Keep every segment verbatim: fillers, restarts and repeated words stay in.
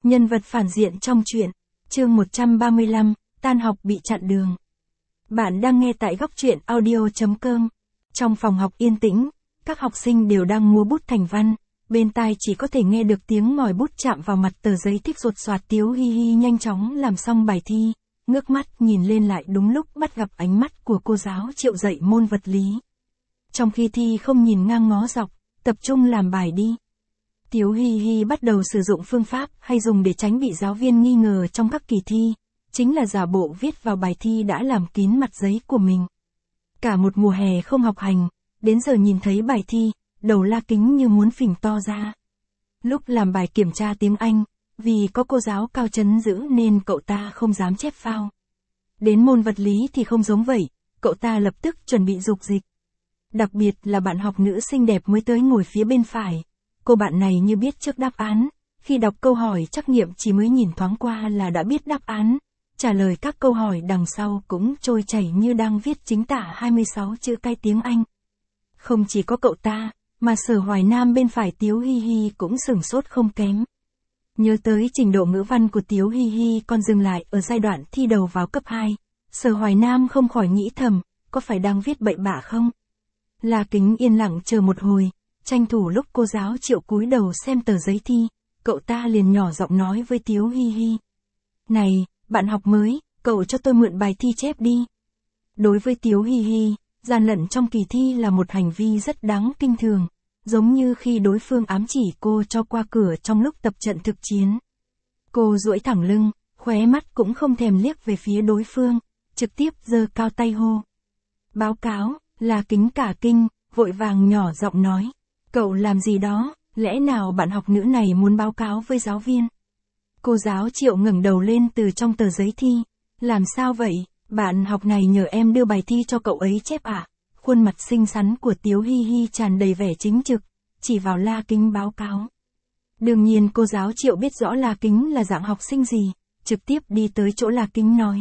Nhân vật phản diện trong truyện, chương một trăm ba mươi lăm, tan học bị chặn đường. Bạn đang nghe tại góc truyện audio chấm com. Trong phòng học yên tĩnh, các học sinh đều đang múa bút thành văn, bên tai chỉ có thể nghe được tiếng mỏi bút chạm vào mặt tờ giấy thích rột soạt. Tiếu Hi Hi nhanh chóng làm xong bài thi, ngước mắt nhìn lên lại đúng lúc bắt gặp ánh mắt của cô giáo Triệu dạy môn vật lý. Trong khi thi không nhìn ngang ngó dọc, tập trung làm bài đi. Tiếu Hi Hi bắt đầu sử dụng phương pháp hay dùng để tránh bị giáo viên nghi ngờ trong các kỳ thi, chính là giả bộ viết vào bài thi đã làm kín mặt giấy của mình. Cả một mùa hè không học hành, đến giờ nhìn thấy bài thi, đầu La Kính như muốn phình to ra. Lúc làm bài kiểm tra tiếng Anh, vì có cô giáo cao trấn giữ nên cậu ta không dám chép phao. Đến môn vật lý thì không giống vậy, cậu ta lập tức chuẩn bị dục dịch. Đặc biệt là bạn học nữ xinh đẹp mới tới ngồi phía bên phải. Cô bạn này như biết trước đáp án, khi đọc câu hỏi trắc nghiệm chỉ mới nhìn thoáng qua là đã biết đáp án, trả lời các câu hỏi đằng sau cũng trôi chảy như đang viết chính tả hai mươi sáu chữ cái tiếng Anh. Không chỉ có cậu ta, mà Sở Hoài Nam bên phải Tiếu Hi Hi cũng sửng sốt không kém. Nhớ tới trình độ ngữ văn của Tiếu Hi Hi còn dừng lại ở giai đoạn thi đầu vào cấp hai, Sở Hoài Nam không khỏi nghĩ thầm, có phải đang viết bậy bạ không? La Kính yên lặng chờ một hồi, tranh thủ lúc cô giáo Triệu cúi đầu xem tờ giấy thi, cậu ta liền nhỏ giọng nói với Tiếu Hi Hi. Này, bạn học mới, cậu cho tôi mượn bài thi chép đi. Đối với Tiếu Hi Hi, gian lận trong kỳ thi là một hành vi rất đáng kinh thường, giống như khi đối phương ám chỉ cô cho qua cửa trong lúc tập trận thực chiến. Cô duỗi thẳng lưng, khóe mắt cũng không thèm liếc về phía đối phương, trực tiếp giơ cao tay hô. Báo cáo, La Kính cả kinh, vội vàng nhỏ giọng nói. Cậu làm gì đó, lẽ nào bạn học nữ này muốn báo cáo với giáo viên? Cô giáo Triệu ngẩng đầu lên từ trong tờ giấy thi. Làm sao vậy, bạn học này nhờ em đưa bài thi cho cậu ấy chép à? Khuôn mặt xinh xắn của Tiếu Hi Hi tràn đầy vẻ chính trực, chỉ vào La Kính báo cáo. Đương nhiên cô giáo Triệu biết rõ La Kính là dạng học sinh gì, trực tiếp đi tới chỗ La Kính nói.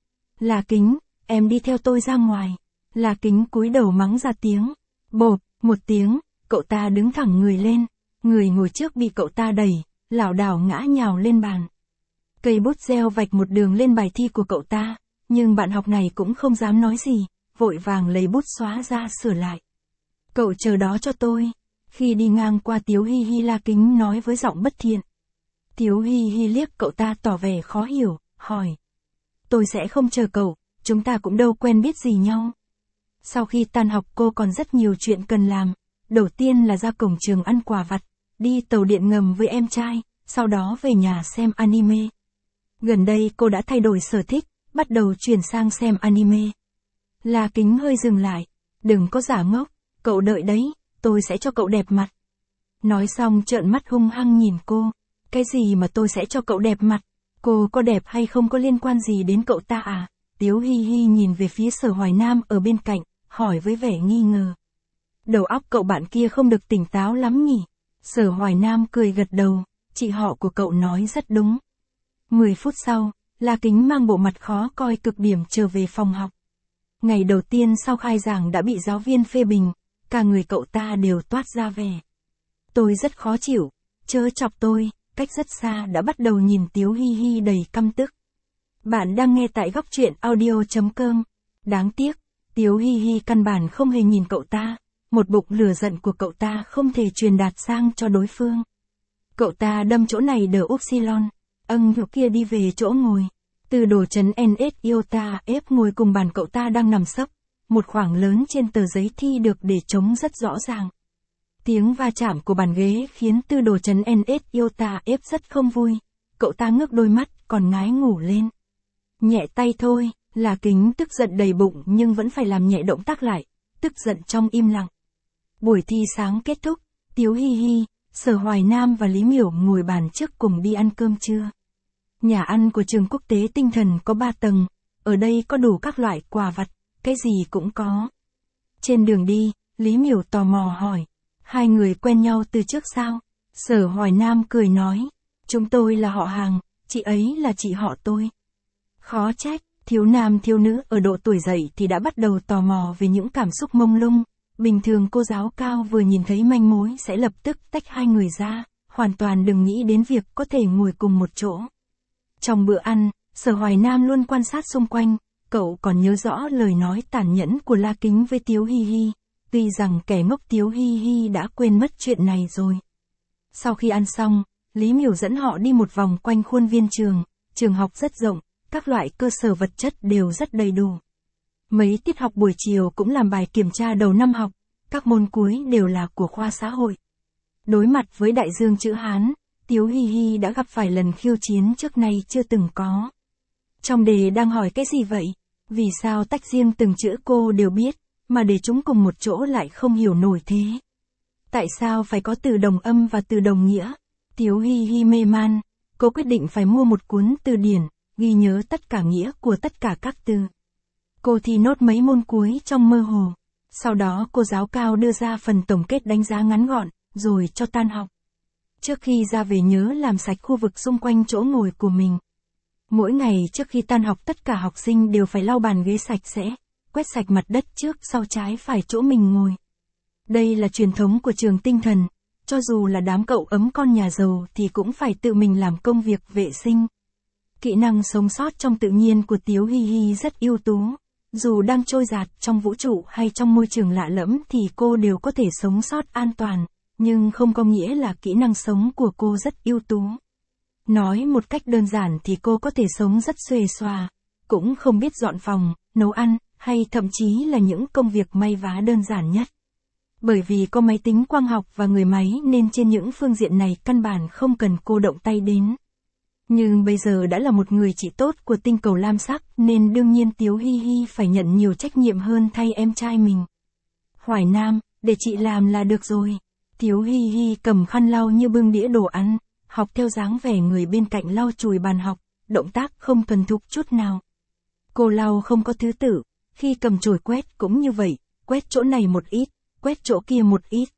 La Kính, em đi theo tôi ra ngoài. La Kính cúi đầu mắng ra tiếng. Bộp, một tiếng, cậu ta đứng thẳng người lên, người ngồi trước bị cậu ta đẩy, lảo đảo ngã nhào lên bàn. Cây bút reo vạch một đường lên bài thi của cậu ta, nhưng bạn học này cũng không dám nói gì, vội vàng lấy bút xóa ra sửa lại. Cậu chờ đó cho tôi. Khi đi ngang qua Tiếu Hi Hi, La Kính nói với giọng bất thiện. Tiếu Hi Hi liếc cậu ta tỏ vẻ khó hiểu, hỏi. Tôi sẽ không chờ cậu, chúng ta cũng đâu quen biết gì nhau. Sau khi tan học cô còn rất nhiều chuyện cần làm. Đầu tiên là ra cổng trường ăn quà vặt, đi tàu điện ngầm với em trai, sau đó về nhà xem anime. Gần đây cô đã thay đổi sở thích, bắt đầu chuyển sang xem anime. La Kính hơi dừng lại. Đừng có giả ngốc, cậu đợi đấy, tôi sẽ cho cậu đẹp mặt. Nói xong trợn mắt hung hăng nhìn cô. Cái gì mà tôi sẽ cho cậu đẹp mặt? Cô có đẹp hay không có liên quan gì đến cậu ta à? Tiếu Hi Hi nhìn về phía Sở Hoài Nam ở bên cạnh, hỏi với vẻ nghi ngờ. Đầu óc cậu bạn kia không được tỉnh táo lắm nhỉ? Sở Hoài Nam cười gật đầu, chị họ của cậu nói rất đúng. Mười phút sau, La Kính mang bộ mặt khó coi cực điểm trở về phòng học. Ngày đầu tiên sau khai giảng đã bị giáo viên phê bình, cả người cậu ta đều toát ra vẻ. Tôi rất khó chịu, chớ chọc tôi, cách rất xa đã bắt đầu nhìn Tiếu Hi Hi đầy căm tức. Bạn đang nghe tại góc truyện audio chấm com. Đáng tiếc, Tiếu Hi Hi căn bản không hề nhìn cậu ta. Một bụng lửa giận của cậu ta không thể truyền đạt sang cho đối phương. Cậu ta đâm chỗ này đờ upsilon, âng chỗ kia đi về chỗ ngồi. Từ đồ chấn en ét iota F ngồi cùng bàn cậu ta đang nằm sấp. Một khoảng lớn trên tờ giấy thi được để trống rất rõ ràng. Tiếng va chạm của bàn ghế khiến từ đồ chấn en ét iota F rất không vui. Cậu ta ngước đôi mắt còn ngái ngủ lên. Nhẹ tay thôi, La Kính tức giận đầy bụng nhưng vẫn phải làm nhẹ động tác lại. Tức giận trong im lặng. Buổi thi sáng kết thúc, Tiếu Hi Hi, Sở Hoài Nam và Lý Miểu ngồi bàn trước cùng đi ăn cơm trưa. Nhà ăn của trường quốc tế tinh thần có ba tầng, ở đây có đủ các loại quà vặt, cái gì cũng có. Trên đường đi, Lý Miểu tò mò hỏi, hai người quen nhau từ trước sao? Sở Hoài Nam cười nói, chúng tôi là họ hàng, chị ấy là chị họ tôi. Khó trách, thiếu nam thiếu nữ ở độ tuổi dậy thì đã bắt đầu tò mò về những cảm xúc mông lung. Bình thường cô giáo cao vừa nhìn thấy manh mối sẽ lập tức tách hai người ra, hoàn toàn đừng nghĩ đến việc có thể ngồi cùng một chỗ. Trong bữa ăn, Sở Hoài Nam luôn quan sát xung quanh, cậu còn nhớ rõ lời nói tàn nhẫn của La Kính với Tiếu Hi Hi, tuy rằng kẻ ngốc Tiếu Hi Hi đã quên mất chuyện này rồi. Sau khi ăn xong, Lý Miểu dẫn họ đi một vòng quanh khuôn viên trường, trường học rất rộng, các loại cơ sở vật chất đều rất đầy đủ. Mấy tiết học buổi chiều cũng làm bài kiểm tra đầu năm học, các môn cuối đều là của khoa xã hội. Đối mặt với đại dương chữ Hán, Tiếu Hi Hi đã gặp phải lần khiêu chiến trước nay chưa từng có. Trong đề đang hỏi cái gì vậy? Vì sao tách riêng từng chữ cô đều biết, mà để chúng cùng một chỗ lại không hiểu nổi thế? Tại sao phải có từ đồng âm và từ đồng nghĩa? Tiếu Hi Hi mê man, cô quyết định phải mua một cuốn từ điển, ghi nhớ tất cả nghĩa của tất cả các từ. Cô thi nốt mấy môn cuối trong mơ hồ. Sau đó cô giáo cao đưa ra phần tổng kết đánh giá ngắn gọn, rồi cho tan học. Trước khi ra về nhớ làm sạch khu vực xung quanh chỗ ngồi của mình. Mỗi ngày trước khi tan học tất cả học sinh đều phải lau bàn ghế sạch sẽ, quét sạch mặt đất trước sau trái phải chỗ mình ngồi. Đây là truyền thống của trường tinh thần, cho dù là đám cậu ấm con nhà giàu thì cũng phải tự mình làm công việc vệ sinh. Kỹ năng sống sót trong tự nhiên của Tiếu Hi Hi rất ưu tú. Dù đang trôi dạt trong vũ trụ hay trong môi trường lạ lẫm thì cô đều có thể sống sót an toàn, nhưng không có nghĩa là kỹ năng sống của cô rất ưu tú. Nói một cách đơn giản thì cô có thể sống rất xuề xòa, cũng không biết dọn phòng, nấu ăn, hay thậm chí là những công việc may vá đơn giản nhất. Bởi vì có máy tính quang học và người máy nên trên những phương diện này căn bản không cần cô động tay đến. Nhưng bây giờ đã là một người chị tốt của tinh cầu lam sắc nên đương nhiên Tiếu Hi Hi phải nhận nhiều trách nhiệm hơn thay em trai mình. Hoài Nam, để chị làm là được rồi. Tiếu Hi Hi cầm khăn lau như bưng đĩa đồ ăn, học theo dáng vẻ người bên cạnh lau chùi bàn học, động tác không thuần thục chút nào. Cô lau không có thứ tự, khi cầm chổi quét cũng như vậy, quét chỗ này một ít, quét chỗ kia một ít.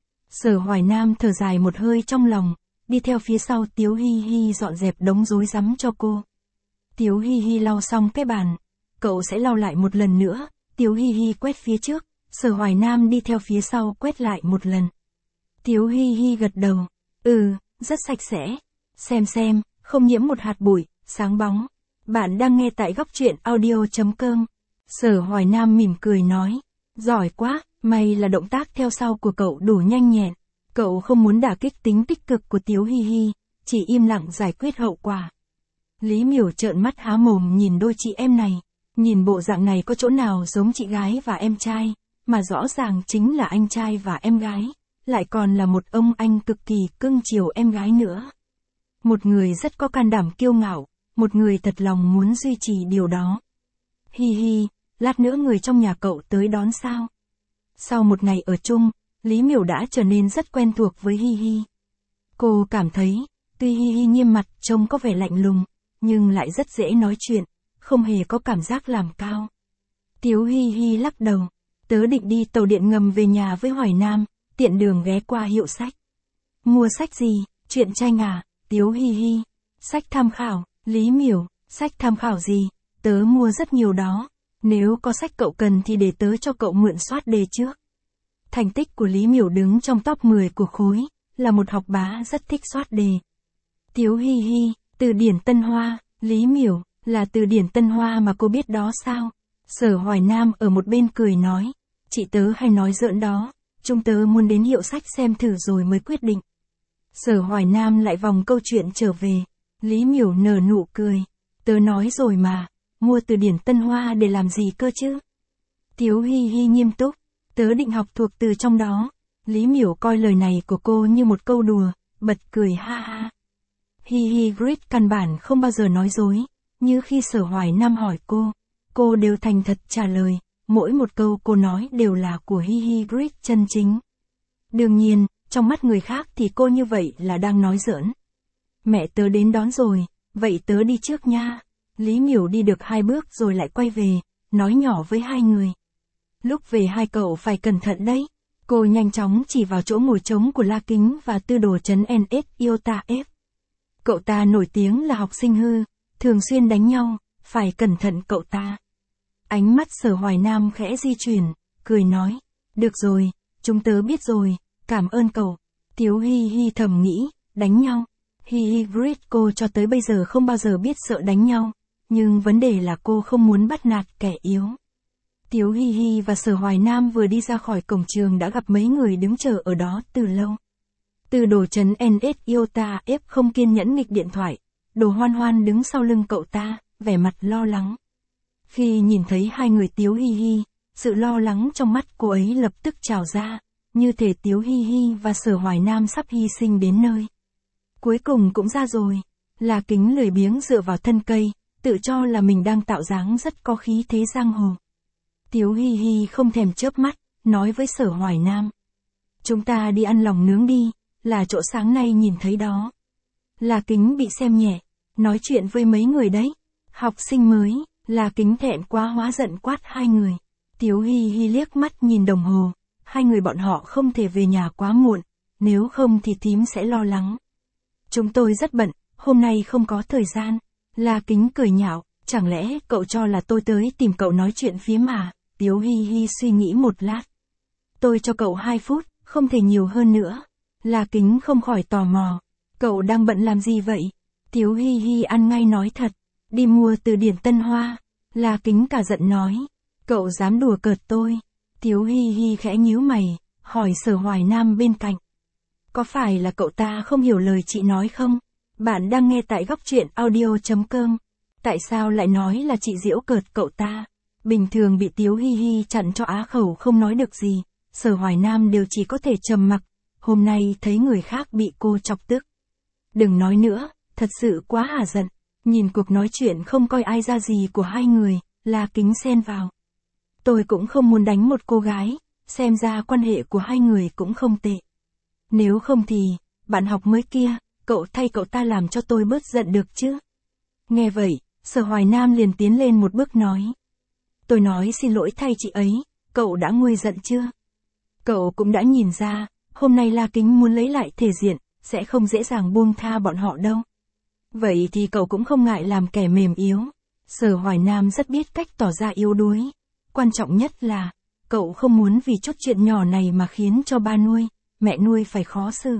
Sở Hoài Nam thở dài một hơi trong lòng, đi theo phía sau Tiếu Hi Hi dọn dẹp đống rối rắm cho cô. Tiếu Hi Hi lau xong cái bàn, cậu sẽ lau lại một lần nữa, Tiếu Hi Hi quét phía trước, Sở Hoài Nam đi theo phía sau quét lại một lần. Tiếu Hi Hi gật đầu, ừ, rất sạch sẽ, xem xem, không nhiễm một hạt bụi, sáng bóng. Bạn đang nghe tại góc truyện audio chấm com. Sở Hoài Nam mỉm cười nói, giỏi quá, may là động tác theo sau của cậu đủ nhanh nhẹn. Cậu không muốn đả kích tính tích cực của Tiếu Hi Hi, chỉ im lặng giải quyết hậu quả. Lý Miểu trợn mắt há mồm nhìn đôi chị em này, nhìn bộ dạng này có chỗ nào giống chị gái và em trai, mà rõ ràng chính là anh trai và em gái, lại còn là một ông anh cực kỳ cưng chiều em gái nữa. Một người rất có can đảm kiêu ngạo, một người thật lòng muốn duy trì điều đó. Hi Hi, lát nữa người trong nhà cậu tới đón sao? Sau một ngày ở chung, Lý Miểu đã trở nên rất quen thuộc với Hi Hi. Cô cảm thấy, tuy Hi Hi nghiêm mặt trông có vẻ lạnh lùng, nhưng lại rất dễ nói chuyện, không hề có cảm giác làm cao. Tiếu Hi Hi lắc đầu, tớ định đi tàu điện ngầm về nhà với Hoài Nam, tiện đường ghé qua hiệu sách. Mua sách gì, truyện tranh à? Tiếu Hi Hi, sách tham khảo. Lý Miểu, sách tham khảo gì? Tớ mua rất nhiều đó, nếu có sách cậu cần thì để tớ cho cậu mượn soát đề trước. Thành tích của Lý Miểu đứng trong top mười của khối, là một học bá rất thích soát đề. Tiếu Hi Hi, từ điển Tân Hoa. Lý Miểu, là từ điển Tân Hoa mà cô biết đó sao? Sở Hoài Nam ở một bên cười nói, chị tớ hay nói giỡn đó, chúng tớ muốn đến hiệu sách xem thử rồi mới quyết định. Sở Hoài Nam lại vòng câu chuyện trở về, Lý Miểu nở nụ cười, tớ nói rồi mà, mua từ điển Tân Hoa để làm gì cơ chứ? Tiếu Hi Hi nghiêm túc, tớ định học thuộc từ trong đó. Lý Miểu coi lời này của cô như một câu đùa, bật cười ha ha. Hi Hi Grit căn bản không bao giờ nói dối, như khi Sở Hoài Nam hỏi cô, cô đều thành thật trả lời, mỗi một câu cô nói đều là của Hi Hi Grit chân chính. Đương nhiên, trong mắt người khác thì cô như vậy là đang nói giỡn. Mẹ tớ đến đón rồi, vậy tớ đi trước nha. Lý Miểu đi được hai bước rồi lại quay về, nói nhỏ với hai người. Lúc về hai cậu phải cẩn thận đấy. Cô nhanh chóng chỉ vào chỗ ngồi trống của La Kính và tư đồ trấn en ét Iota F. Cậu ta nổi tiếng là học sinh hư, thường xuyên đánh nhau, phải cẩn thận cậu ta. Ánh mắt Sở Hoài Nam khẽ di chuyển, cười nói, được rồi, chúng tớ biết rồi, cảm ơn cậu. Tiếu Hi Hi thầm nghĩ, đánh nhau. Hi hi Grit, cô cho tới bây giờ không bao giờ biết sợ đánh nhau. Nhưng vấn đề là cô không muốn bắt nạt kẻ yếu. Tiếu Hi Hi và Sở Hoài Nam vừa đi ra khỏi cổng trường đã gặp mấy người đứng chờ ở đó từ lâu. Từ Đồ Trấn en ét Iota F không kiên nhẫn nghịch điện thoại. Đồ Hoan Hoan đứng sau lưng cậu ta, vẻ mặt lo lắng. Khi nhìn thấy hai người Tiếu Hi Hi, sự lo lắng trong mắt cô ấy lập tức trào ra, như thể Tiếu Hi Hi và Sở Hoài Nam sắp hy sinh đến nơi. Cuối cùng cũng ra rồi. La Kính lười biếng dựa vào thân cây, tự cho là mình đang tạo dáng rất có khí thế giang hồ. Tiếu Hi Hi không thèm chớp mắt, nói với Sở Hoài Nam. Chúng ta đi ăn lòng nướng đi, là chỗ sáng nay nhìn thấy đó. La Kính bị xem nhẹ, nói chuyện với mấy người đấy. Học sinh mới, La Kính thẹn quá hóa giận quát hai người. Tiếu Hi Hi liếc mắt nhìn đồng hồ, hai người bọn họ không thể về nhà quá muộn, nếu không thì thím sẽ lo lắng. Chúng tôi rất bận, hôm nay không có thời gian. La Kính cười nhạo, chẳng lẽ cậu cho là tôi tới tìm cậu nói chuyện phiếm à? Tiếu Hi Hi suy nghĩ một lát. Tôi cho cậu hai phút, không thể nhiều hơn nữa. La Kính không khỏi tò mò. Cậu đang bận làm gì vậy? Tiếu Hi Hi ăn ngay nói thật. Đi mua từ điển Tân Hoa. La Kính cả giận nói. Cậu dám đùa cợt tôi. Tiếu Hi Hi khẽ nhíu mày, hỏi Sở Hoài Nam bên cạnh. Có phải là cậu ta không hiểu lời chị nói không? Bạn đang nghe tại góc truyện audio chấm com. Tại sao lại nói là chị giễu cợt cậu ta? Bình thường bị Tiếu Hi Hi chặn cho á khẩu không nói được gì, Sở Hoài Nam đều chỉ có thể trầm mặc. Hôm nay thấy người khác bị cô chọc tức. Đừng nói nữa, thật sự quá hả giận. Nhìn cuộc nói chuyện không coi ai ra gì của hai người, La Kính xen vào. Tôi cũng không muốn đánh một cô gái, xem ra quan hệ của hai người cũng không tệ. Nếu không thì, bạn học mới kia, cậu thay cậu ta làm cho tôi bớt giận được chứ. Nghe vậy, Sở Hoài Nam liền tiến lên một bước nói. Tôi nói xin lỗi thay chị ấy, cậu đã nguôi giận chưa? Cậu cũng đã nhìn ra, hôm nay La Kính muốn lấy lại thể diện, sẽ không dễ dàng buông tha bọn họ đâu. Vậy thì cậu cũng không ngại làm kẻ mềm yếu. Sở Hoài Nam rất biết cách tỏ ra yếu đuối. Quan trọng nhất là, cậu không muốn vì chút chuyện nhỏ này mà khiến cho ba nuôi, mẹ nuôi phải khó xử.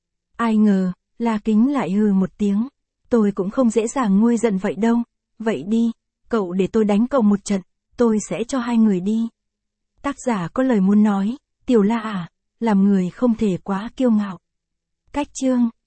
Ai ngờ, La Kính lại hừ một tiếng. Tôi cũng không dễ dàng nguôi giận vậy đâu. Vậy đi, cậu để tôi đánh cậu một trận, tôi sẽ cho hai người đi. Tác giả có lời muốn nói, Tiểu La à, làm người không thể quá kiêu ngạo. Cách chương